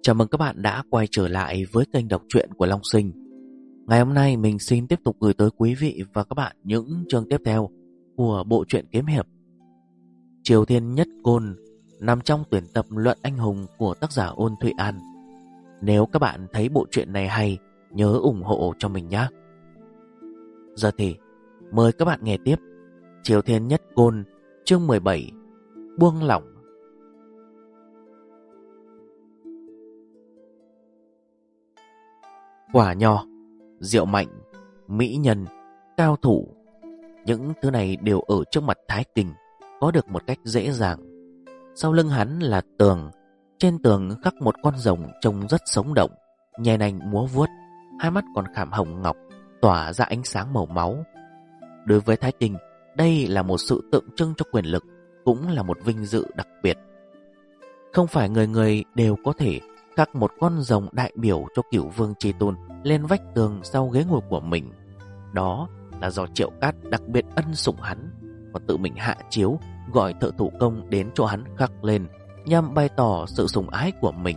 Chào mừng các bạn đã quay trở lại với kênh đọc truyện của Long Sinh. Ngày hôm nay mình xin tiếp tục gửi tới quý vị và các bạn những chương tiếp theo của bộ truyện kiếm hiệp Triều Thiên Nhất Côn, nằm trong tuyển tập Luận Anh Hùng của tác giả Ôn Thụy An. Nếu các bạn thấy bộ truyện này hay, nhớ ủng hộ cho mình nhé. Giờ thì mời các bạn nghe tiếp Triều Thiên Nhất Côn, chương 17, Buông lỏng. Quả nho, rượu mạnh, mỹ nhân, cao thủ, những thứ này đều ở trước mặt Thái Kình có được một cách dễ dàng. Sau lưng hắn là tường, trên tường khắc một con rồng trông rất sống động, nhè nành múa vuốt, hai mắt còn khảm hồng ngọc, tỏa ra ánh sáng màu máu. Đối với Thái Kình, đây là một sự tượng trưng cho quyền lực, cũng là một vinh dự đặc biệt. Không phải người người đều có thể khắc một con rồng đại biểu cho Cửu Vương Chi Tôn lên vách tường sau ghế ngồi của mình. Đó là do Triệu Cát đặc biệt ân sủng hắn và tự mình hạ chiếu gọi thợ thủ công đến cho hắn khắc lên, nhằm bày tỏ sự sủng ái của mình.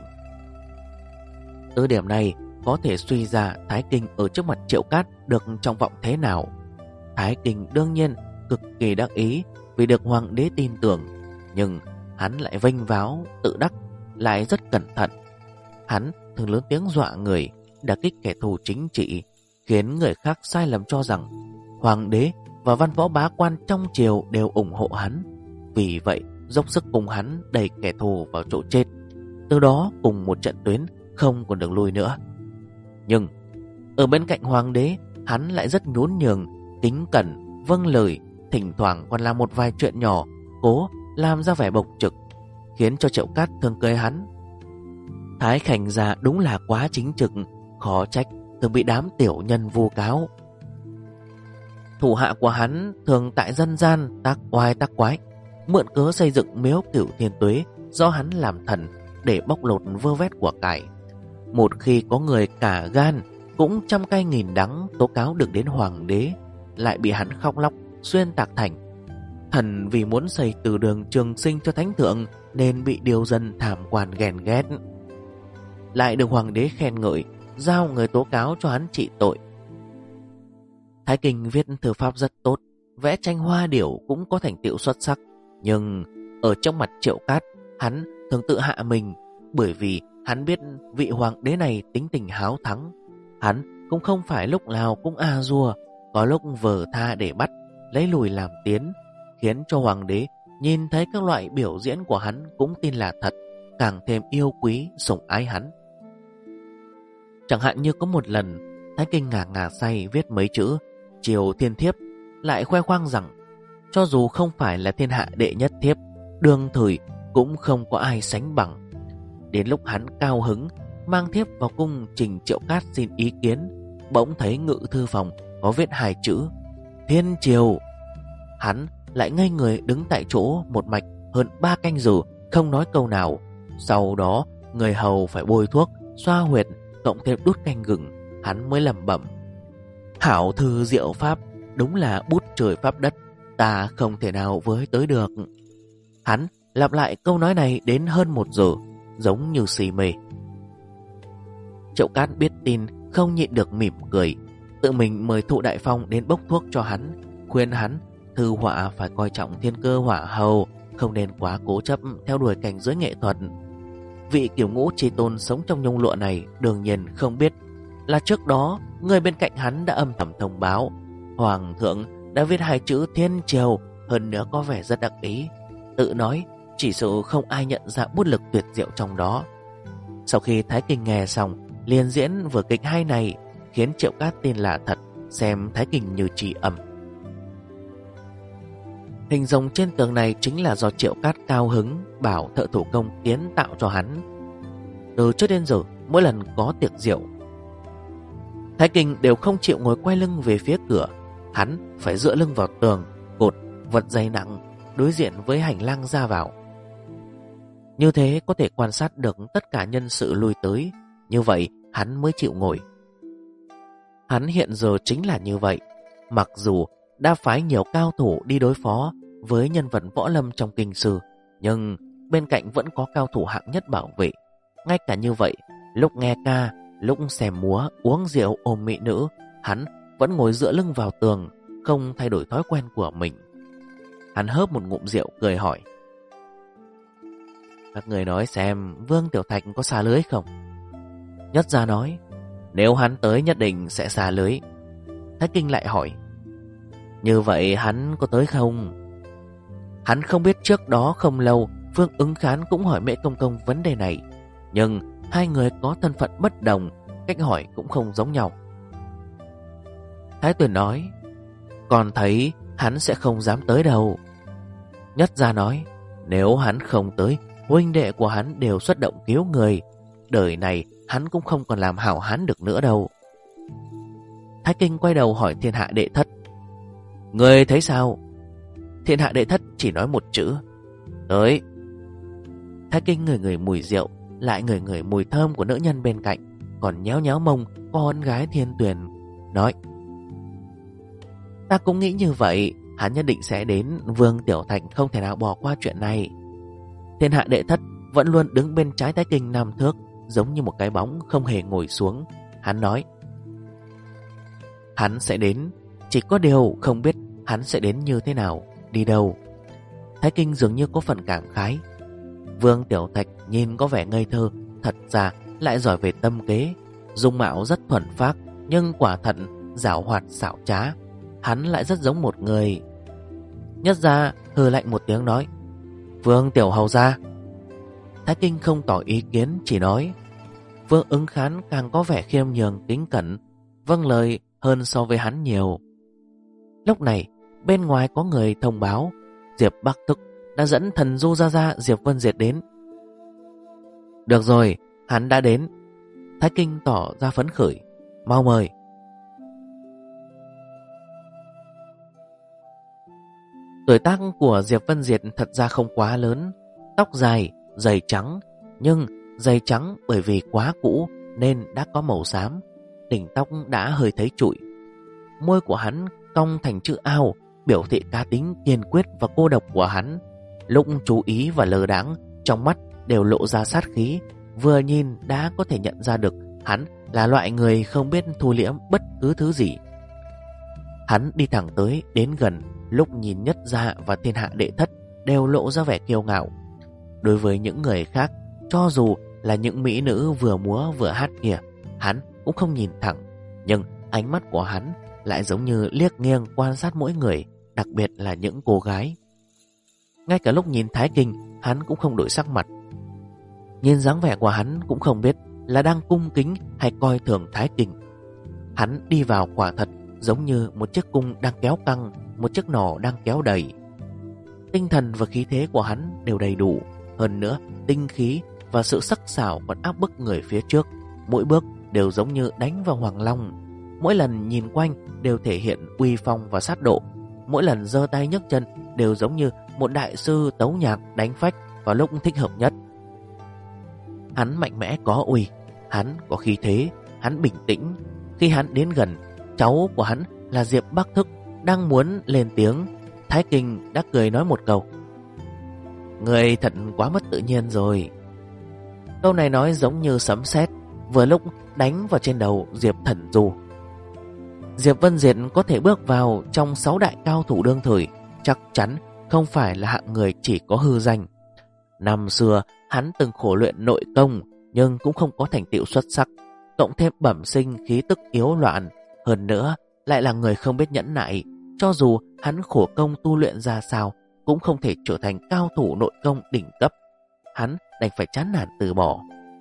Từ điểm này có thể suy ra Thái Kình ở trước mặt Triệu Cát được trọng vọng thế nào. Thái Kình đương nhiên cực kỳ đắc ý vì được hoàng đế tin tưởng, nhưng hắn lại vênh váo tự đắc, lại rất cẩn thận. Hắn thường lớn tiếng dọa người, đả kích kẻ thù chính trị, khiến người khác sai lầm cho rằng hoàng đế và văn võ bá quan trong triều đều ủng hộ hắn. Vì vậy dốc sức cùng hắn đẩy kẻ thù vào chỗ chết, từ đó cùng một trận tuyến, không còn đường lui nữa. Nhưng ở bên cạnh hoàng đế, hắn lại rất nhún nhường, kính cẩn, vâng lời, thỉnh thoảng còn làm một vài chuyện nhỏ, cố làm ra vẻ bộc trực, khiến cho Triệu Cát thường cười hắn. Thái Khanh già đúng là quá chính trực, khó trách thường bị đám tiểu nhân vu cáo. Thủ hạ của hắn thường tại dân gian tác oai tác quái, mượn cớ xây dựng miếu Cửu Thiên Tuế do hắn làm thần để bóc lột vơ vét của cải. Một khi có người cả gan cũng trăm cay nghìn đắng tố cáo được đến hoàng đế, lại bị hắn khóc lóc xuyên tạc thành thần vì muốn xây từ đường trường sinh cho thánh thượng nên bị điều dân thảm quan ghen ghét, lại được hoàng đế khen ngợi, giao người tố cáo cho hắn trị tội. Thái Kình viết thư pháp rất tốt, vẽ tranh hoa điểu cũng có thành tựu xuất sắc, nhưng ở trong mặt Triệu Cát, hắn thường tự hạ mình, bởi vì hắn biết vị hoàng đế này tính tình háo thắng. Hắn cũng không phải lúc nào cũng a dua, có lúc vờ tha để bắt, lấy lùi làm tiến, khiến cho hoàng đế nhìn thấy các loại biểu diễn của hắn cũng tin là thật, càng thêm yêu quý sủng ái hắn. Chẳng hạn như có một lần Thái Kinh ngà say viết mấy chữ Triều Thiên Thiếp, lại khoe khoang rằng cho dù không phải là thiên hạ đệ nhất thiếp, đương thời cũng không có ai sánh bằng. Đến lúc hắn cao hứng mang thiếp vào cung trình Triệu Cát xin ý kiến, bỗng thấy ngự thư phòng có viết hai chữ Thiên Triều. Hắn lại ngây người đứng tại chỗ một mạch hơn 3 canh giờ, không nói câu nào. Sau đó người hầu phải bôi thuốc, xoa huyệt, cộng thêm đút canh gừng, hắn mới lẩm bẩm: hảo thư diệu pháp, đúng là bút trời pháp đất, ta không thể nào với tới được. Hắn lặp lại câu nói này đến hơn 1 giờ, giống như si mê. Triệu Cát biết tin không nhịn được mỉm cười, tự mình mời Thụ Đại Phong đến bốc thuốc cho hắn, khuyên hắn thư họa phải coi trọng thiên cơ hỏa hầu, không nên quá cố chấp theo đuổi cảnh giới nghệ thuật. Vị Cửu Ngũ Chi Tôn sống trong nhung lụa này đương nhiên không biết là trước đó người bên cạnh hắn đã âm thầm thông báo hoàng thượng đã viết hai chữ Thiên Triều, hơn nữa có vẻ rất đắc ý, tự nói chỉ sợ không ai nhận ra bút lực tuyệt diệu trong đó. Sau khi Thái Kình nghe xong, liền diễn vở kịch hay này, khiến Triệu Cát tin là thật, xem Thái Kình như trì âm. Hình rồng trên tường này chính là do Triệu Cát cao hứng bảo thợ thủ công kiến tạo cho hắn. Từ trước đến giờ, mỗi lần có tiệc rượu, Thái Kình đều không chịu ngồi quay lưng về phía cửa, hắn phải dựa lưng vào tường, cột vật dày nặng đối diện với hành lang ra vào. Như thế có thể quan sát được tất cả nhân sự lui tới, như vậy hắn mới chịu ngồi. Hắn hiện giờ chính là như vậy, mặc dù đã phái nhiều cao thủ đi đối phó với nhân vật võ lâm trong kinh sư, nhưng bên cạnh vẫn có cao thủ hạng nhất bảo vệ. Ngay cả như vậy, lúc nghe ca, lúc xem múa, uống rượu ôm mỹ nữ, hắn vẫn ngồi dựa lưng vào tường, không thay đổi thói quen của mình. Hắn hớp một ngụm rượu cười hỏi: các người nói xem Vương Tiểu Thạch có xả lưới không? Nhất Gia nói: nếu hắn tới nhất định sẽ xả lưới. Thái Kinh lại hỏi: như vậy hắn có tới không? Hắn không biết trước đó không lâu Vương Ứng Khán cũng hỏi Mễ Công Công vấn đề này, nhưng hai người có thân phận bất đồng, cách hỏi cũng không giống nhau. Thái Tuyền nói: còn thấy hắn sẽ không dám tới đâu. Nhất Gia nói: nếu hắn không tới, huynh đệ của hắn đều xuất động cứu người, đời này hắn cũng không còn làm hảo hán được nữa đâu. Thái Kinh quay đầu hỏi Thiên Hạ Đệ Thất: người thấy sao? Thiên Hạ Đệ Thất chỉ nói một chữ: tới. Thái Kinh ngửi mùi rượu, lại ngửi mùi thơm của nữ nhân bên cạnh, còn nhéo nhéo mông con gái Thiên Tuyền, nói: ta cũng nghĩ như vậy, hắn nhất định sẽ đến, Vương Tiểu Thạch không thể nào bỏ qua chuyện này. Thiên Hạ Đệ Thất vẫn luôn đứng bên trái Thái Kinh 5 thước, giống như một cái bóng không hề ngồi xuống. Hắn nói: hắn sẽ đến, chỉ có điều không biết hắn sẽ đến như thế nào, đi đâu. Thái Kinh dường như có phần cảm khái. Vương Tiểu Thạch nhìn có vẻ ngây thơ, thật ra lại giỏi về tâm kế, dung mạo rất thuần phác, nhưng quả thật giảo hoạt xảo trá. Hắn lại rất giống một người. Nhất Gia hừ lạnh một tiếng nói: Vương Tiểu Hầu gia. Thái Kinh không tỏ ý kiến, chỉ nói. Vương Ứng Khán càng có vẻ khiêm nhường kính cẩn, vâng lời hơn so với hắn nhiều. Lúc này bên ngoài có người thông báo Diệp Bắc Thức đã dẫn thần du gia gia Diệp Vân Diệt đến. Được rồi, hắn đã đến. Thái Kinh tỏ ra phấn khởi: mau mời. Tuổi tác của Diệp Vân Diệt thật ra không quá lớn, tóc dài, giày trắng, nhưng giày trắng bởi vì quá cũ nên đã có màu xám, đỉnh tóc đã hơi thấy trụi. Môi của hắn cong thành chữ ao, biểu thị cá tính kiên quyết và cô độc của hắn. Lúc chú ý và lờ đãng, trong mắt đều lộ ra sát khí, vừa nhìn đã có thể nhận ra được hắn là loại người không biết thu liễm bất cứ thứ gì. Hắn đi thẳng tới, đến gần, lúc nhìn Nhất Gia và Thiên Hạ Đệ Thất đều lộ ra vẻ kiêu ngạo. Đối với những người khác, cho dù là những mỹ nữ vừa múa vừa hát kia, hắn cũng không nhìn thẳng, nhưng ánh mắt của hắn lại giống như liếc nghiêng quan sát mỗi người, đặc biệt là những cô gái. Ngay cả lúc nhìn Thái Kinh, hắn cũng không đổi sắc mặt. Nhìn dáng vẻ của hắn cũng không biết là đang cung kính hay coi thường Thái Kinh. Hắn đi vào quả thật giống như một chiếc cung đang kéo căng, một chiếc nỏ đang kéo đầy. Tinh thần và khí thế của hắn đều đầy đủ, hơn nữa tinh khí và sự sắc sảo còn áp bức người phía trước. Mỗi bước đều giống như đánh vào hoàng long, mỗi lần nhìn quanh đều thể hiện uy phong và sát độ. Mỗi lần giơ tay nhấc chân đều giống như một đại sư tấu nhạc đánh phách vào lúc thích hợp nhất. Hắn mạnh mẽ có uy, hắn có khí thế, hắn bình tĩnh. Khi hắn đến gần, cháu của hắn là Diệp Bắc Thức đang muốn lên tiếng, Thái Kinh đã cười nói một câu: người thật quá mất tự nhiên rồi. Câu này nói giống như sấm sét, vừa lúc đánh vào trên đầu Diệp Thần Du. Diệp Vân Diệt có thể bước vào trong 6 đại cao thủ đương thời, chắc chắn không phải là hạng người chỉ có hư danh. Năm xưa hắn từng khổ luyện nội công, nhưng cũng không có thành tựu xuất sắc, cộng thêm bẩm sinh khí tức yếu loạn, hơn nữa lại là người không biết nhẫn nại. Cho dù hắn khổ công tu luyện ra sao, cũng không thể trở thành cao thủ nội công đỉnh cấp. Hắn đành phải chán nản từ bỏ.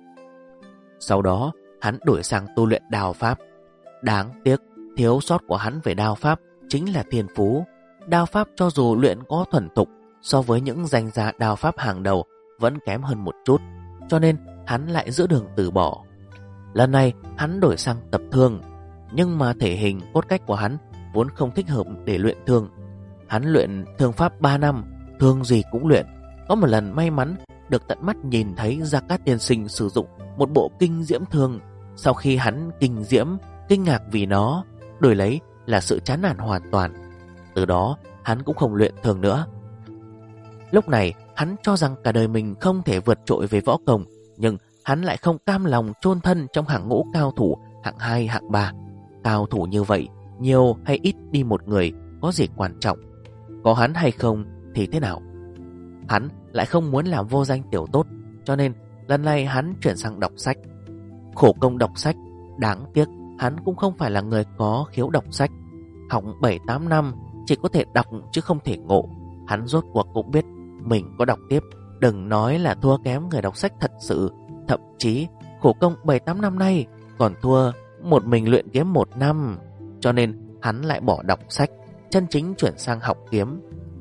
Sau đó hắn đổi sang tu luyện đao pháp. Đáng tiếc thiếu sót của hắn về đao pháp chính là thiên phú. Đao pháp cho dù luyện có thuần thục, so với những danh gia đao pháp hàng đầu vẫn kém hơn một chút, cho nên hắn lại giữa đường từ bỏ. Lần này hắn đổi sang tập thương, nhưng mà thể hình cốt cách của hắn vốn không thích hợp để luyện thương. Hắn luyện thương pháp 3 năm, thương gì cũng luyện. Có một lần may mắn được tận mắt nhìn thấy Gia Cát Tiên Sinh sử dụng một bộ kinh diễm thương. Sau khi hắn kinh diễm, kinh ngạc vì nó, đổi lấy là sự chán nản hoàn toàn. Từ đó hắn cũng không luyện thương nữa. Lúc này hắn cho rằng cả đời mình không thể vượt trội về võ công, nhưng hắn lại không cam lòng chôn thân trong hàng ngũ cao thủ hạng 2, hạng 3. Cao thủ như vậy, nhiều hay ít đi một người có gì quan trọng, có hắn hay không thì thế nào. Hắn lại không muốn làm vô danh tiểu tốt, cho nên lần này hắn chuyển sang đọc sách. Khổ công đọc sách, đáng tiếc hắn cũng không phải là người có khiếu đọc sách. Học 7-8 năm chỉ có thể đọc chứ không thể ngộ. Hắn rốt cuộc cũng biết mình có đọc tiếp, đừng nói là thua kém người đọc sách thật sự. Thậm chí khổ công 7-8 năm nay còn thua một mình luyện kiếm 1 năm. Cho nên hắn lại bỏ đọc sách, chân chính chuyển sang học kiếm.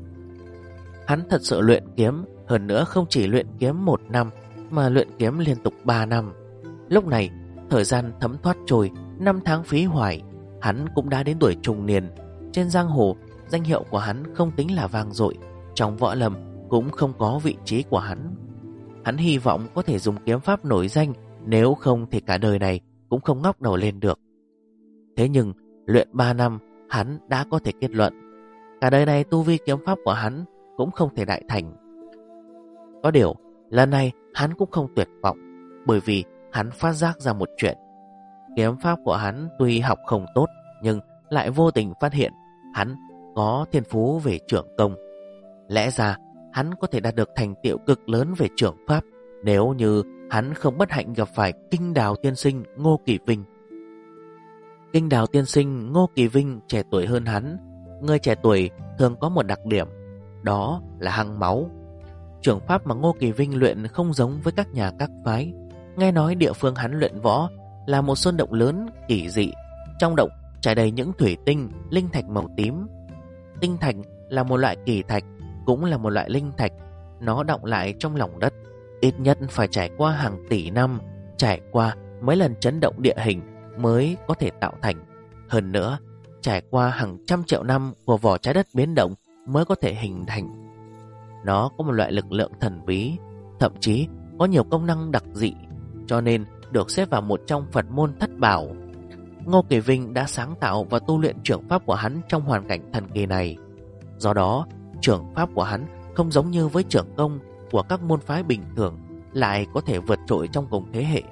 Hắn thật sự luyện kiếm, hơn nữa không chỉ luyện kiếm 1 năm mà luyện kiếm liên tục 3 năm. Lúc này thời gian thấm thoát trôi, 5 tháng phí hoài, hắn cũng đã đến tuổi trung niên. Trên giang hồ, danh hiệu của hắn không tính là vang dội, trong võ lâm cũng không có vị trí của hắn. Hắn hy vọng có thể dùng kiếm pháp nổi danh, nếu không thì cả đời này cũng không ngóc đầu lên được. Thế nhưng luyện 3 năm, hắn đã có thể kết luận cả đời này tu vi kiếm pháp của hắn cũng không thể đại thành. Có điều lần này hắn cũng không tuyệt vọng, bởi vì hắn phát giác ra một chuyện. Kiếm pháp của hắn tuy học không tốt, nhưng lại vô tình phát hiện hắn có thiên phú về trưởng công. Lẽ ra hắn có thể đạt được thành tựu cực lớn về trưởng pháp nếu như hắn không bất hạnh gặp phải Kinh Đào tiên sinh Ngô Kỳ Vinh. Kinh Đào tiên sinh Ngô Kỳ Vinh trẻ tuổi hơn hắn. Người trẻ tuổi thường có một đặc điểm, đó là hăng máu. Trưởng pháp mà Ngô Kỳ Vinh luyện không giống với các nhà các phái. Nghe nói địa phương hắn luyện võ là một sơn động lớn kỳ dị. Trong động trải đầy những thủy tinh, linh thạch màu tím. Tinh thạch là một loại kỳ thạch, cũng là một loại linh thạch. Nó đọng lại trong lòng đất, ít nhất phải trải qua hàng tỷ năm, trải qua mấy lần chấn động địa hình mới có thể tạo thành. Hơn nữa, trải qua hàng trăm triệu năm của vỏ trái đất biến động mới có thể hình thành. Nó có một loại lực lượng thần bí, thậm chí có nhiều công năng đặc dị, cho nên được xếp vào một trong Phật môn thất bảo. Ngô Kỳ Vinh đã sáng tạo và tu luyện trưởng pháp của hắn trong hoàn cảnh thần kỳ này. Do đó, trưởng pháp của hắn không giống như với trưởng công của các môn phái bình thường, lại có thể vượt trội trong cùng thế hệ.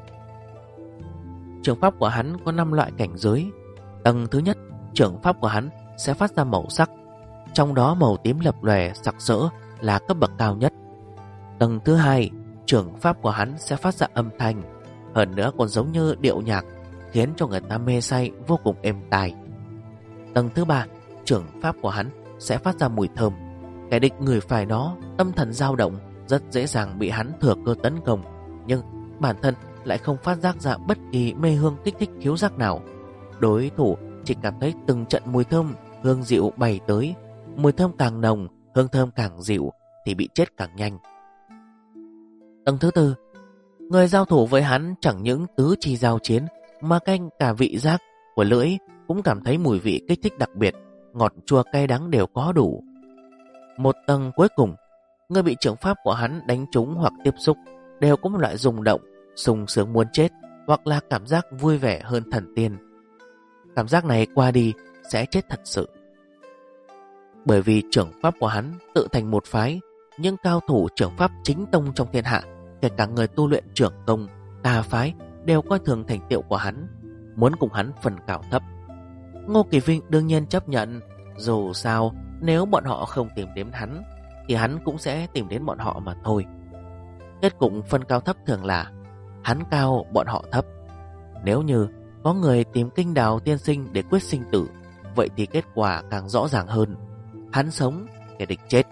Trưởng pháp của hắn có 5 loại cảnh giới. Tầng thứ nhất, trưởng pháp của hắn sẽ phát ra màu sắc, trong đó màu tím lập lòe sặc sỡ là cấp bậc cao nhất. Tầng thứ hai, trưởng pháp của hắn sẽ phát ra âm thanh, hơn nữa còn giống như điệu nhạc, khiến cho người ta mê say vô cùng êm tai. Tầng thứ ba, trưởng pháp của hắn sẽ phát ra mùi thơm. Kẻ địch ngửi phải nó, tâm thần dao động, rất dễ dàng bị hắn thừa cơ tấn công, nhưng bản thân lại không phát giác ra bất kỳ mê hương kích thích khiếu giác nào. Đối thủ chỉ cảm thấy từng trận mùi thơm hương dịu bay tới, mùi thơm càng nồng, hương thơm càng dịu thì bị chết càng nhanh. Tầng thứ tư, người giao thủ với hắn chẳng những tứ chi giao chiến mà canh cả vị giác của lưỡi cũng cảm thấy mùi vị kích thích đặc biệt, ngọt chua cay đắng đều có đủ. Một tầng cuối cùng, người bị trưởng pháp của hắn đánh trúng hoặc tiếp xúc đều có một loại rung động, sung sướng muốn chết, hoặc là cảm giác vui vẻ hơn thần tiên. Cảm giác này qua đi sẽ chết thật sự. Bởi vì trưởng pháp của hắn tự thành một phái, những cao thủ trưởng pháp chính tông trong thiên hạ, kể cả người tu luyện trưởng công, tà phái đều coi thường thành tựu của hắn, muốn cùng hắn phần cao thấp. Ngô Kỳ Vinh đương nhiên chấp nhận, dù sao nếu bọn họ không tìm đến hắn thì hắn cũng sẽ tìm đến bọn họ mà thôi. Kết cục phân cao thấp thường là hắn cao bọn họ thấp. Nếu như có người tìm Kinh Đào tiên sinh để quyết sinh tử, vậy thì kết quả càng rõ ràng hơn. Hắn sống, kẻ địch chết.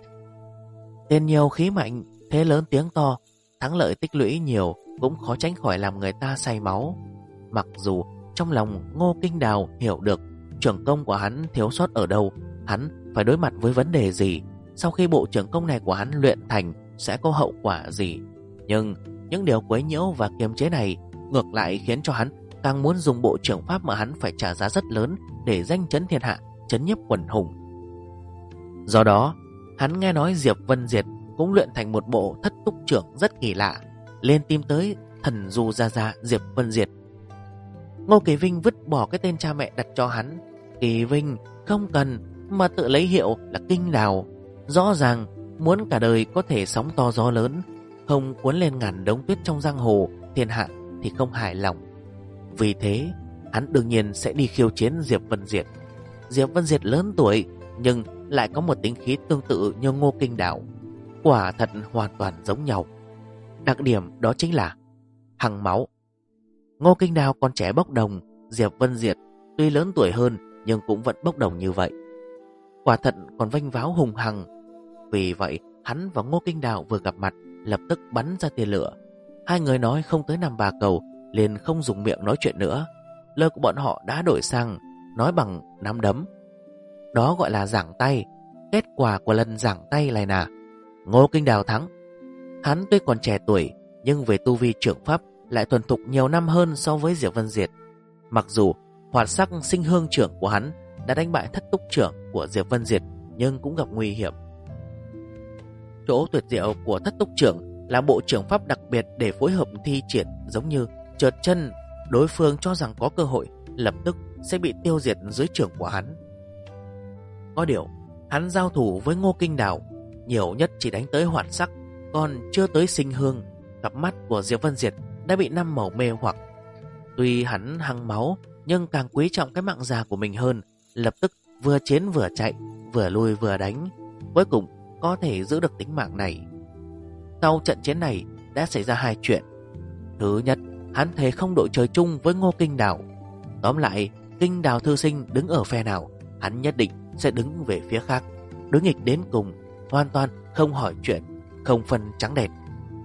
Tiền nhiều khí mạnh, thế lớn tiếng to, thắng lợi tích lũy nhiều cũng khó tránh khỏi làm người ta say máu. Mặc dù trong lòng Ngô Kinh Đào hiểu được trưởng công của hắn thiếu sót ở đâu, hắn phải đối mặt với vấn đề gì, sau khi bộ trưởng công này của hắn luyện thành sẽ có hậu quả gì. Nhưng những điều quấy nhiễu và kiềm chế này ngược lại khiến cho hắn càng muốn dùng bộ trưởng pháp mà hắn phải trả giá rất lớn để danh chấn thiên hạ, chấn nhiếp quần hùng. Do đó, hắn nghe nói Diệp Vân Diệt cũng luyện thành một bộ thất túc trưởng rất kỳ lạ, lên tìm tới thần du gia gia Diệp Vân Diệt. Ngô Kỳ Vinh vứt bỏ cái tên cha mẹ đặt cho hắn. Kỳ Vinh không cần mà tự lấy hiệu là Kinh Đào, rõ ràng muốn cả đời có thể sóng to gió lớn. không cuốn lên ngàn đống tuyết trong giang hồ thiên hạ thì không hài lòng. Vì thế hắn đương nhiên sẽ đi khiêu chiến Diệp Vân Diệt. Diệp Vân Diệt lớn tuổi nhưng lại có một tính khí tương tự như Ngô Kinh Đào, quả thật hoàn toàn giống nhau. Đặc điểm đó chính là hằng máu. Ngô Kinh Đào còn trẻ bốc đồng, Diệp Vân Diệt tuy lớn tuổi hơn nhưng cũng vẫn bốc đồng như vậy. Quả thật còn vênh váo hùng hằng. Vì vậy hắn và Ngô Kinh Đào vừa gặp mặt lập tức bắn ra tia lửa. Hai người nói không tới năm ba cầu liền không dùng miệng nói chuyện nữa. Lời của bọn họ đã đổi sang nói bằng nắm đấm. Đó gọi là giảng tay. Kết quả của lần giảng tay này là Ngô Kinh Đào thắng. Hắn tuy còn trẻ tuổi nhưng về tu vi trưởng pháp lại thuần thục nhiều năm hơn so với Diệp Vân Diệt. Mặc dù hoạt sắc sinh hương trưởng của hắn đã đánh bại thất túc trưởng của Diệp Vân Diệt nhưng cũng gặp nguy hiểm. Chỗ tuyệt diệu của thất túc trưởng là bộ trưởng pháp đặc biệt để phối hợp thi triển, giống như trượt chân, đối phương cho rằng có cơ hội lập tức sẽ bị tiêu diệt dưới trưởng của hắn. Có điều hắn giao thủ với Ngô Kinh Đào nhiều nhất chỉ đánh tới hoạt sắc, còn chưa tới sinh hương. Cặp mắt của Diệp Vân Diệt đã bị năm màu mê hoặc. Tuy hắn hăng máu nhưng càng quý trọng cái mạng già của mình hơn, lập tức vừa chiến vừa chạy, vừa lui vừa đánh, cuối cùng có thể giữ được tính mạng này. Sau trận chiến này đã xảy ra hai chuyện. Thứ nhất, hắn thề không đội trời chung với Ngô Kinh Đào. Tóm lại, Kinh Đào thư sinh đứng ở phe nào, hắn nhất định sẽ đứng về phía khác, đối nghịch đến cùng, hoàn toàn không hỏi chuyện, không phân trắng đen.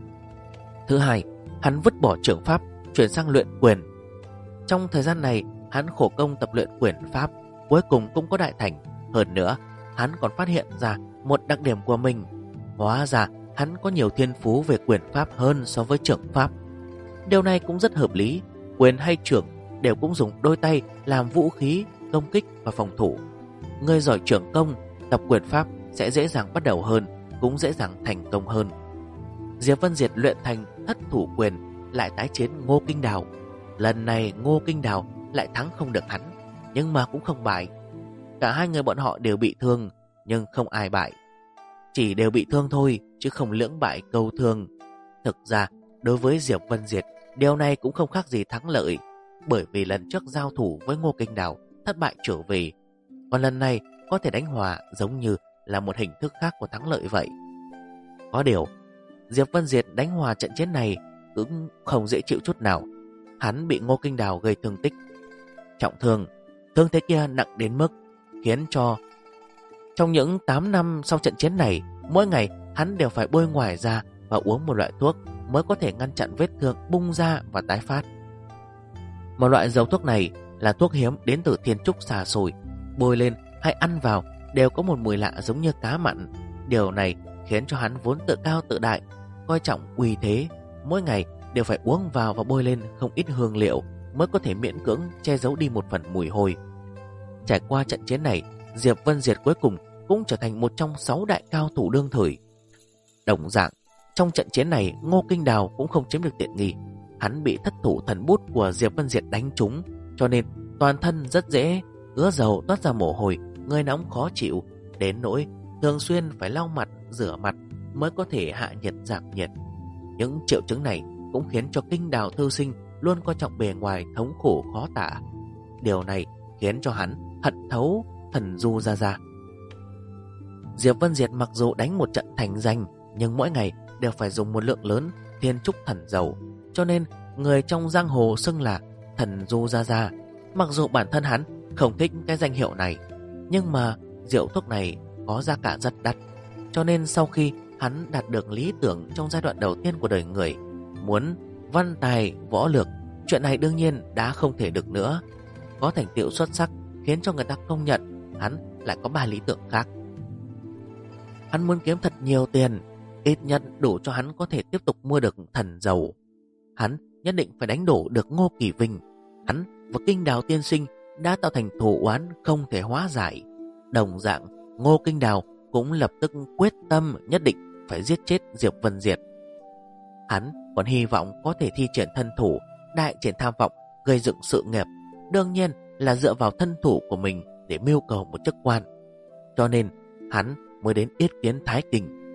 Thứ hai, hắn vứt bỏ trưởng pháp, chuyển sang luyện quyền. Trong thời gian này, hắn khổ công tập luyện quyền pháp, cuối cùng cũng có đại thành. Hơn nữa, hắn còn phát hiện ra một đặc điểm của mình. Hóa ra, hắn có nhiều thiên phú về quyền pháp hơn so với trưởng pháp. Điều này cũng rất hợp lý. Quyền hay trưởng đều cũng dùng đôi tay làm vũ khí, công kích và phòng thủ. Người giỏi trưởng công, tập quyền pháp sẽ dễ dàng bắt đầu hơn, cũng dễ dàng thành công hơn. Diệp Vân Diệt luyện thành thất thủ quyền, lại tái chiến Ngô Kinh Đào. Lần này Ngô Kinh Đào lại thắng không được hắn, nhưng mà cũng không bại. Cả hai người bọn họ đều bị thương, nhưng không ai bại. Chỉ đều bị thương thôi, chứ không lưỡng bại câu thương. Thực ra, đối với Diệp Vân Diệt, điều này cũng không khác gì thắng lợi, bởi vì lần trước giao thủ với Ngô Kinh Đào thất bại trở về. Còn lần này có thể đánh hòa, giống như là một hình thức khác của thắng lợi vậy. Có điều, Diệp Vân Diệt đánh hòa trận chiến này cũng không dễ chịu chút nào. Hắn bị Ngô Kinh Đào gây thương tích, trọng thương. Thương thế kia nặng đến mức khiến cho trong những 8 năm sau trận chiến này, mỗi ngày hắn đều phải bôi ngoài ra và uống một loại thuốc mới có thể ngăn chặn vết thương bung ra và tái phát. Một loại dầu thuốc này là thuốc hiếm đến từ thiên trúc xa xôi, bôi lên hay ăn vào đều có một mùi lạ giống như cá mặn. Điều này khiến cho hắn vốn tự cao tự đại, coi trọng uy thế, mỗi ngày đều phải uống vào và bôi lên không ít hương liệu mới có thể miễn cưỡng che giấu đi một phần mùi hôi. Trải qua trận chiến này, Diệp Vân Diệt cuối cùng cũng trở thành một trong 6 đại cao thủ đương thời. Đồng dạng, trong trận chiến này Ngô Kinh Đào cũng không chiếm được tiện nghi. Hắn bị thất thủ thần bút của Diệp Vân Diệt đánh trúng, cho nên toàn thân rất dễ ứa dầu toát ra mồ hôi, người nóng khó chịu, đến nỗi thường xuyên phải lau mặt, rửa mặt mới có thể hạ nhiệt giảm nhiệt. Những triệu chứng này cũng khiến cho Kinh Đào thư sinh luôn coi trọng bề ngoài thống khổ khó tả. Điều này khiến cho hắn hận thấu thần Du Gia Gia. Diệp Vân Diệt mặc dù đánh một trận thành danh, nhưng mỗi ngày đều phải dùng một lượng lớn thiên trúc thần dầu, cho nên người trong giang hồ xưng là thần Du Gia Gia. Mặc dù bản thân hắn không thích cái danh hiệu này, nhưng mà rượu thuốc này có giá cả rất đắt, cho nên sau khi hắn đạt được lý tưởng trong giai đoạn đầu tiên của đời người, muốn văn tài võ lược, chuyện này đương nhiên đã không thể được nữa. Có thành tựu xuất sắc khiến cho người ta công nhận, hắn lại có 3 lý tưởng khác. Hắn muốn kiếm thật nhiều tiền, ít nhất đủ cho hắn có thể tiếp tục mua được thần dầu. Hắn nhất định phải đánh đổ được Ngô Kỳ Vinh. Hắn và Kinh Đào tiên sinh đã tạo thành thù oán không thể hóa giải. Đồng dạng, Ngô Kinh Đào cũng lập tức quyết tâm nhất định phải giết chết Diệp Vân Diệt. Hắn còn hy vọng có thể thi triển thân thủ, đại triển tham vọng, gây dựng sự nghiệp, đương nhiên là dựa vào thân thủ của mình để mưu cầu một chức quan. Cho nên hắn mới đến yết kiến Thái Kinh.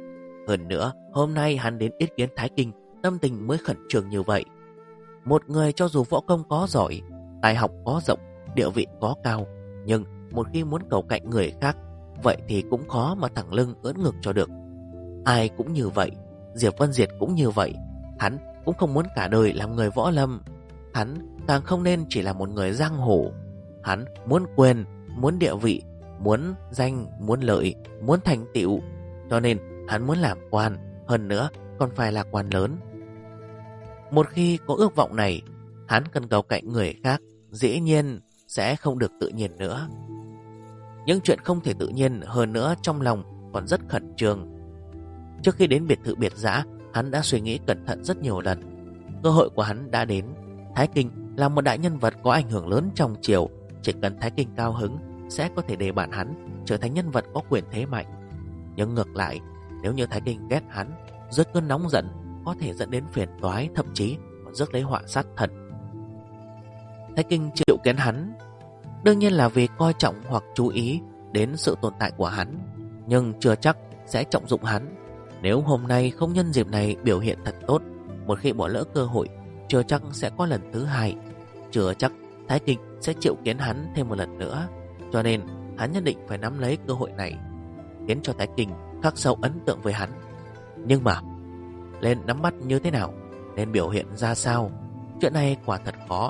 Hơn nữa, hôm nay hắn đến yết kiến Thái Kinh, tâm tình mới khẩn trương như vậy. Một người cho dù võ công có giỏi, tài học có rộng, địa vị có cao, nhưng một khi muốn cầu cạnh người khác, vậy thì cũng khó mà thẳng lưng ưỡn ngực cho được. Ai cũng như vậy, Diệp Vân Diệt cũng như vậy. Hắn cũng không muốn cả đời làm người võ lâm. Hắn càng không nên chỉ là một người giang hồ. Hắn muốn quyền, muốn địa vị, muốn danh, muốn lợi, muốn thành tựu. Cho nên hắn muốn làm quan, hơn nữa còn phải là quan lớn. Một khi có ước vọng này, hắn cần cầu cạnh người khác, dĩ nhiên sẽ không được tự nhiên nữa. Những chuyện không thể tự nhiên, hơn nữa trong lòng còn rất khẩn trương. Trước khi đến biệt thự biệt dã, hắn đã suy nghĩ cẩn thận rất nhiều lần. Cơ hội của hắn đã đến. Thái Kinh là một đại nhân vật có ảnh hưởng lớn trong triều, chỉ cần Thái Kinh cao hứng sẽ có thể để bạn hắn trở thành nhân vật có quyền thế mạnh. Nhưng ngược lại, nếu như Thái Kinh ghét hắn, rất cơn nóng giận, có thể dẫn đến phiền toái, thậm chí còn rước lấy họa sát thân. Thái Kinh chịu kiến hắn đương nhiên là vì coi trọng hoặc chú ý đến sự tồn tại của hắn, nhưng chưa chắc sẽ trọng dụng hắn. Nếu hôm nay không nhân dịp này biểu hiện thật tốt, một khi bỏ lỡ cơ hội, chưa chắc sẽ có lần thứ hai, chưa chắc Thái Kinh sẽ chịu kiến hắn thêm một lần nữa. Cho nên hắn nhất định phải nắm lấy cơ hội này, khiến cho Thái Kinh khắc sâu ấn tượng với hắn. Nhưng mà nên nắm bắt như thế nào, nên biểu hiện ra sao, chuyện này quả thật khó.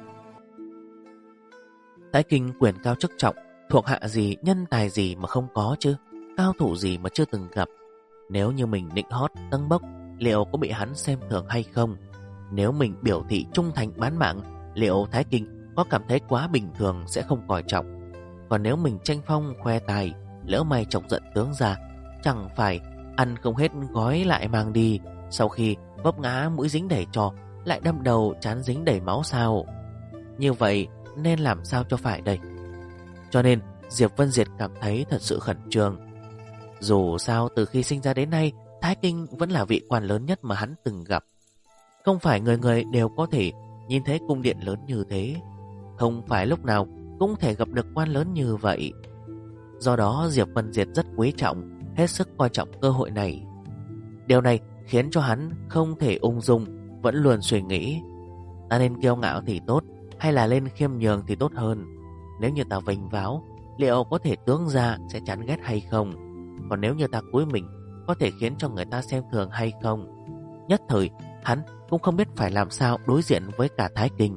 Thái Kinh quyền cao chức trọng, thuộc hạ gì, nhân tài gì mà không có chứ, cao thủ gì mà chưa từng gặp. Nếu như mình nịnh hót tâng bốc, liệu có bị hắn xem thường hay không? Nếu mình biểu thị trung thành bán mạng, liệu Thái Kinh có cảm thấy quá bình thường sẽ không coi trọng? Còn nếu mình tranh phong khoe tài, lỡ may chọc giận tướng ra, chẳng phải ăn không hết gói lại mang đi, sau khi vấp ngã mũi dính đầy trò, lại đâm đầu trán dính đầy máu sao? Như vậy nên làm sao cho phải đây? Cho nên Diệp Vân Diệt cảm thấy thật sự khẩn trương. Dù sao từ khi sinh ra đến nay, Thái Kinh vẫn là vị quan lớn nhất mà hắn từng gặp. Không phải người người đều có thể nhìn thấy cung điện lớn như thế, không phải lúc nào cũng thể gặp được quan lớn như vậy. Do đó Diệp Vân Diệt rất quý trọng, hết sức coi trọng cơ hội này. Điều này khiến cho hắn không thể ung dung, vẫn luôn suy nghĩ, ta nên kiêu ngạo thì tốt, hay là lên khiêm nhường thì tốt hơn? Nếu như ta vênh váo, liệu có thể tướng gia sẽ chán ghét hay không? Còn nếu như ta cúi mình, có thể khiến cho người ta xem thường hay không? Nhất thời hắn cũng không biết phải làm sao đối diện với cả Thái Kinh.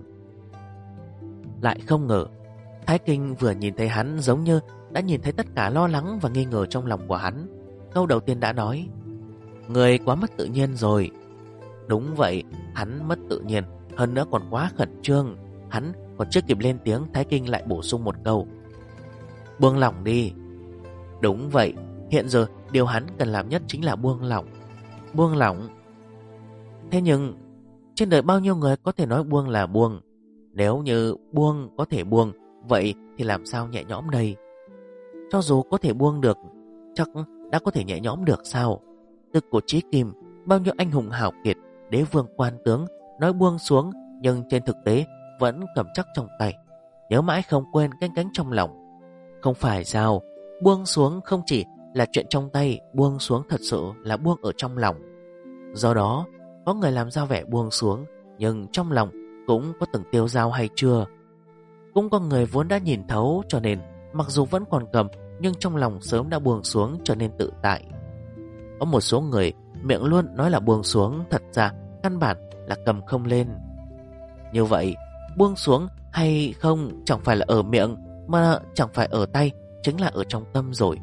Lại không ngờ Thái Kinh vừa nhìn thấy hắn giống như đã nhìn thấy tất cả lo lắng và nghi ngờ trong lòng của hắn. Câu đầu tiên đã nói: người quá mất tự nhiên rồi. Đúng vậy, hắn mất tự nhiên, hơn nữa còn quá khẩn trương. Hắn còn chưa kịp lên tiếng, Thái Kinh lại bổ sung một câu: buông lỏng đi. Đúng vậy, hiện giờ điều hắn cần làm nhất chính là buông lỏng. Buông lỏng. Thế nhưng trên đời bao nhiêu người có thể nói buông là buông? Nếu như buông có thể buông, vậy thì làm sao nhẹ nhõm đây? Cho dù có thể buông được, chắc đã có thể nhẹ nhõm được sao? Từ cổ chí kim, bao nhiêu anh hùng hào kiệt, đế vương quan tướng nói buông xuống, nhưng trên thực tế vẫn cầm chắc trong tay, nhớ mãi không quên, canh cánh trong lòng. Không phải sao? Buông xuống không chỉ là chuyện trong tay, buông xuống thật sự là buông ở trong lòng. Do đó có người làm ra vẻ buông xuống, nhưng trong lòng cũng có từng tiêu dao hay chưa. Cũng có người vốn đã nhìn thấu, cho nên mặc dù vẫn còn cầm, nhưng trong lòng sớm đã buông xuống, cho nên tự tại. Có một số người miệng luôn nói là buông xuống, thật ra căn bản là cầm không lên. Như vậy buông xuống hay không chẳng phải là ở miệng, mà chẳng phải ở tay, chính là ở trong tâm rồi.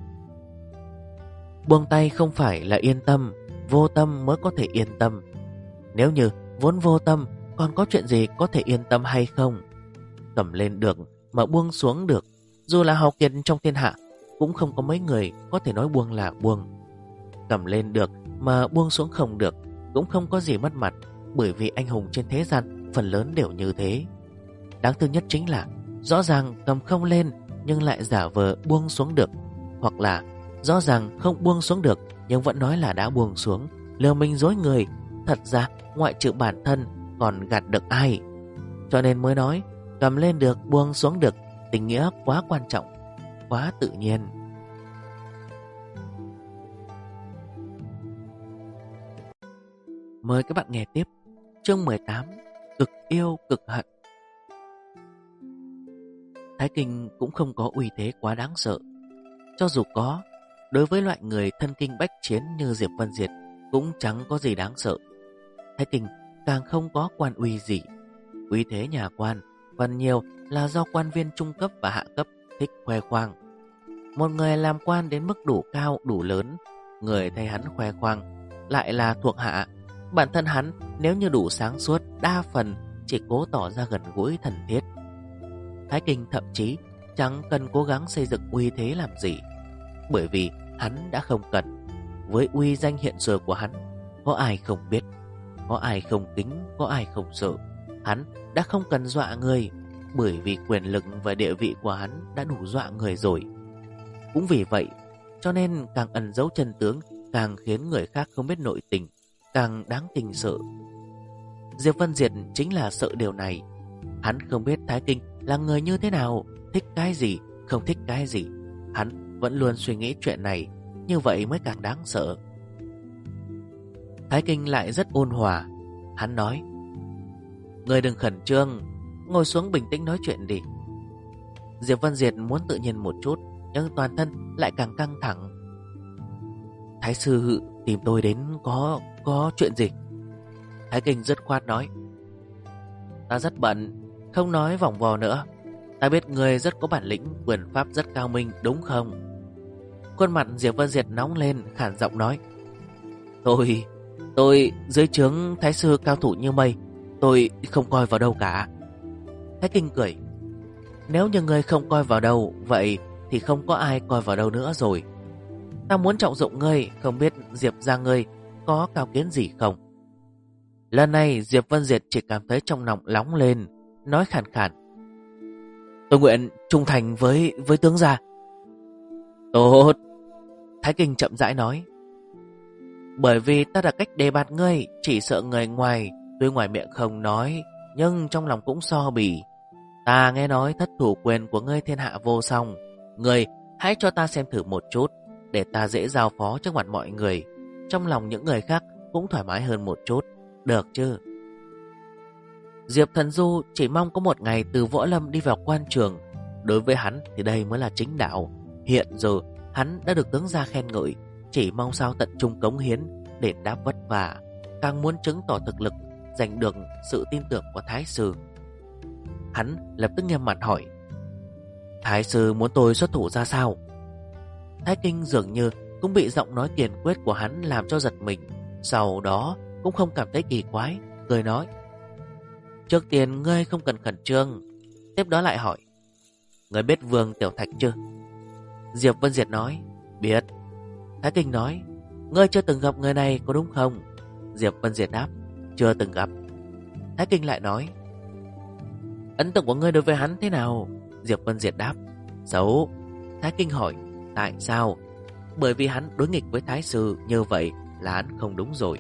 Buông tay không phải là yên tâm, vô tâm mới có thể yên tâm. Nếu như vốn vô tâm, còn có chuyện gì có thể yên tâm hay không? Cầm lên được mà buông xuống được, dù là hào kiệt trong thiên hạ, cũng không có mấy người có thể nói buông là buông. Cầm lên được mà buông xuống không được, cũng không có gì mất mặt, bởi vì anh hùng trên thế gian phần lớn đều như thế. Đáng thương nhất chính là rõ ràng cầm không lên nhưng lại giả vờ buông xuống được, hoặc là rõ ràng không buông xuống được nhưng vẫn nói là đã buông xuống, lừa mình dối người. Thật ra ngoại trừ bản thân còn gạt được ai? Cho nên mới nói cầm lên được, buông xuống được, tình nghĩa quá quan trọng, quá tự nhiên. Mời các bạn nghe tiếp chương 18, Cực yêu cực hận. Thái Kinh cũng không có uy thế quá đáng sợ. Cho dù có, đối với loại người thân kinh bách chiến như Diệp Vân Diệt cũng chẳng có gì đáng sợ. Thái Kinh càng không có quan uy gì. Uy thế nhà quan phần nhiều là do quan viên trung cấp và hạ cấp thích khoe khoang. Một người làm quan đến mức đủ cao đủ lớn, người thay hắn khoe khoang lại là thuộc hạ. Bản thân hắn nếu như đủ sáng suốt, đa phần chỉ cố tỏ ra gần gũi thân thiết. Thái Kinh thậm chí chẳng cần cố gắng xây dựng uy thế làm gì, bởi vì hắn đã không cần. Với uy danh hiện giờ của hắn, có ai không biết, có ai không kính, có ai không sợ. Hắn đã không cần dọa người, bởi vì quyền lực và địa vị của hắn đã đủ dọa người rồi. Cũng vì vậy, cho nên càng ẩn giấu chân tướng, càng khiến người khác không biết nội tình, càng đáng kinh sợ. Diệp Vân Diệt chính là sợ điều này. Hắn không biết Thái Kinh là người như thế nào, thích cái gì, không thích cái gì. Hắn vẫn luôn suy nghĩ chuyện này, như vậy mới càng đáng sợ. Thái Kinh lại rất ôn hòa. Hắn nói: "Ngươi đừng khẩn trương, ngồi xuống bình tĩnh nói chuyện đi." Diệp Vân Diệt muốn tự nhiên một chút, nhưng toàn thân lại càng căng thẳng. "Thái sư tìm tôi đến có chuyện gì?" Thái Kinh dứt khoát nói: "Ta rất bận, không nói vòng vo nữa. Ta biết ngươi rất có bản lĩnh, quyền pháp rất cao minh, đúng không?" Khuôn mặt Diệp Vân Diệt nóng lên, khản giọng nói: Tôi dưới trướng thái sư cao thủ như mây, tôi không coi vào đâu cả." Thái Kinh cười: "Nếu như ngươi không coi vào đâu, vậy thì không có ai coi vào đâu nữa rồi. Ta muốn trọng dụng ngươi, không biết Diệp gia ngươi có cao kiến gì không?" Lần này Diệp Vân Diệt chỉ cảm thấy trong lòng nóng lên, nói khàn khàn: "Tôi nguyện trung thành với tướng gia." "Tốt." Thái Kinh chậm rãi nói: "Bởi vì ta đã cách đề bạt ngươi, chỉ sợ người ngoài tuy ngoài miệng không nói, nhưng trong lòng cũng so bì. Ta nghe nói thất thủ quyền của ngươi thiên hạ vô song. Ngươi hãy cho ta xem thử một chút, để ta dễ giao phó trước mặt mọi người. Trong lòng những người khác cũng thoải mái hơn một chút, được chứ?" Diệp Thần Du chỉ mong có một ngày từ võ lâm đi vào quan trường. Đối với hắn thì đây mới là chính đạo. Hiện giờ hắn đã được tướng gia khen ngợi, chỉ mong sao tận trung cống hiến, đền đáp vất vả, càng muốn chứng tỏ thực lực, giành được sự tin tưởng của Thái sư. Hắn lập tức nghiêm mặt hỏi: "Thái sư muốn tôi xuất thủ ra sao?" Thái Kinh dường như cũng bị giọng nói kiên quyết của hắn làm cho giật mình, sau đó cũng không cảm thấy kỳ quái, cười nói: "Trước tiên ngươi không cần khẩn trương." Tiếp đó lại hỏi: "Ngươi biết Vương Tiểu Thạch chưa?" Diệp Vân Diệt nói: "Biết." Thái Kinh nói: "Ngươi chưa từng gặp người này có đúng không?" Diệp Vân Diệt đáp: "Chưa từng gặp." Thái Kinh lại nói: "Ấn tượng của ngươi đối với hắn thế nào?" Diệp Vân Diệt đáp: "Xấu." Thái Kinh hỏi: "Tại sao?" "Bởi vì hắn đối nghịch với Thái sư, như vậy là hắn không đúng rồi."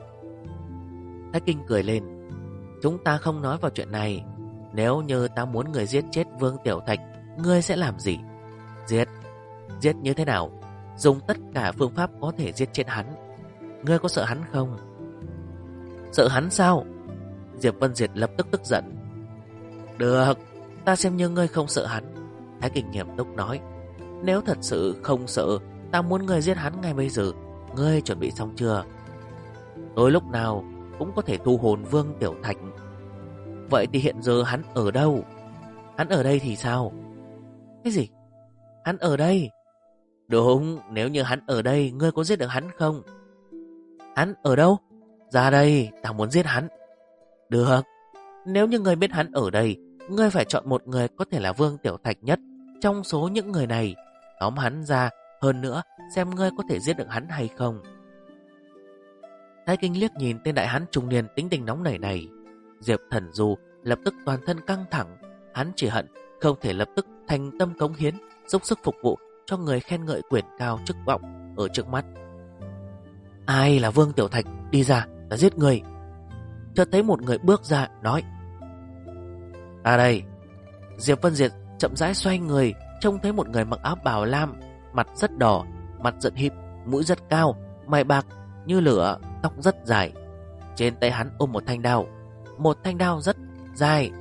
Thái Kinh cười lên: "Chúng ta không nói vào chuyện này. Nếu như ta muốn người giết chết Vương Tiểu Thạch, ngươi sẽ làm gì?" "Giết." "Giết như thế nào?" "Dùng tất cả phương pháp có thể giết chết hắn. Ngươi có sợ hắn không?" "Sợ hắn sao?" Diệp Vân Diệt lập tức tức giận: "Được, ta xem như ngươi không sợ hắn." Thái Kinh nghiêm túc nói: "Nếu thật sự không sợ, ta muốn ngươi giết hắn ngay bây giờ. Ngươi chuẩn bị xong chưa?" "Tôi lúc nào cũng có thể thu hồn Vương Tiểu Thạch." "Vậy thì hiện giờ hắn ở đâu?" "Hắn ở đây thì sao?" "Cái gì? Hắn ở đây?" "Đúng, nếu như hắn ở đây, ngươi có giết được hắn không?" "Hắn ở đâu?" "Ra đây, ta muốn giết hắn." "Được, nếu như ngươi biết hắn ở đây, ngươi phải chọn một người có thể là Vương Tiểu Thạch nhất trong số những người này, tóm hắn ra, hơn nữa xem ngươi có thể giết được hắn hay không." Thái Kinh liếc nhìn tên đại hán trung niên tính tình nóng nảy này. Diệp Thần Du lập tức toàn thân căng thẳng. Hắn chỉ hận không thể lập tức thành tâm cống hiến, dốc sức phục vụ cho người khen ngợi quyền cao chức vọng ở trước mắt. "Ai là Vương Tiểu Thạch? Đi ra, ta giết người." Chợt thấy một người bước ra nói: "Ta đây." Diệp Vân Diệt chậm rãi xoay người, trông thấy một người mặc áo bào lam, mặt rất đỏ, mặt giận híp, mũi rất cao, mày bạc như lửa, tóc rất dài. Trên tay hắn ôm một thanh đao. Một thanh đao rất dài.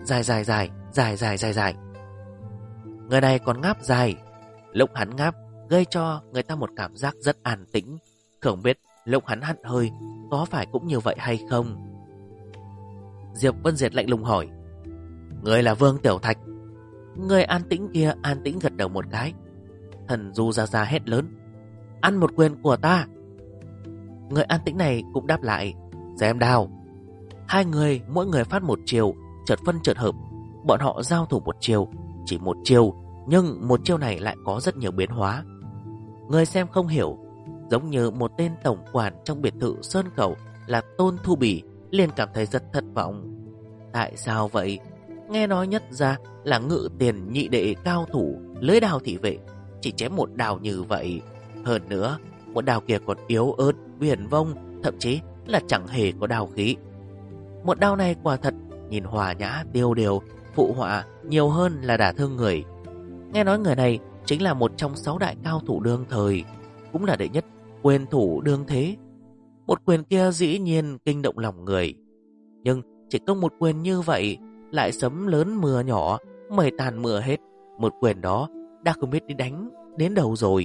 Người này còn ngáp dài. Lúc hắn ngáp gây cho người ta một cảm giác rất an tĩnh. Không biết lúc hắn hắt hơi có phải cũng như vậy hay không? Diệp Vân Diệt lạnh lùng hỏi. Người là Vương Tiểu Thạch. Người an tĩnh kia an tĩnh gật đầu một cái. Thần Du Gia Gia hét lớn. Ăn một quyền của ta. Người an tĩnh này cũng đáp lại. Xem đao. Hai người mỗi người phát một chiều, chợt phân chợt hợp. Bọn họ giao thủ một chiều. Chỉ một chiều, nhưng một chiêu này lại có rất nhiều biến hóa. Người xem không hiểu. Giống như một tên tổng quản trong biệt thự Sơn Khẩu là Tôn Thu Bỉ liền cảm thấy rất thất vọng. Tại sao vậy? Nghe nói nhất ra là Ngự Tiền nhị đệ cao thủ lưới đao thị vệ, chỉ chém một đao như vậy. Hơn nữa, một đao kia còn yếu ớt, viển vông, thậm chí là chẳng hề có đao khí. Một đao này quả thật nhìn hòa nhã tiêu điều, phụ họa nhiều hơn là đả thương người. Nghe nói người này chính là một trong 6 đại cao thủ đương thời, cũng là đệ nhất quyền thủ đương thế. Một quyền kia dĩ nhiên kinh động lòng người, nhưng chỉ công một quyền như vậy, lại sấm lớn mưa nhỏ, mây tàn mưa hết. Một quyền đó đã không biết đi đánh đến đâu rồi.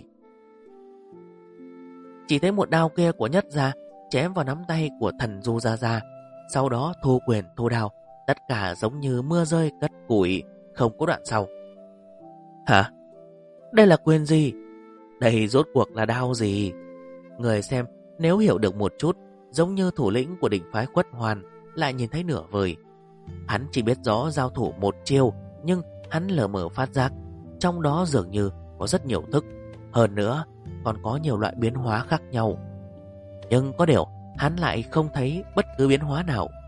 Chỉ thấy một đao kia của Nhất Gia chém vào nắm tay của Thần Du Gia Gia, sau đó thu quyền thu đao, tất cả giống như mưa rơi cất củi, không có đoạn sau. Hả? Đây là quyền gì? Đây rốt cuộc là đao gì? Người xem nếu hiểu được một chút, giống như thủ lĩnh của đỉnh phái Khuất Hoàn lại nhìn thấy nửa vời. Hắn chỉ biết rõ giao thủ một chiêu, nhưng hắn lờ mờ phát giác trong đó dường như có rất nhiều thức, hơn nữa còn có nhiều loại biến hóa khác nhau. Nhưng có điều hắn lại không thấy bất cứ biến hóa nào.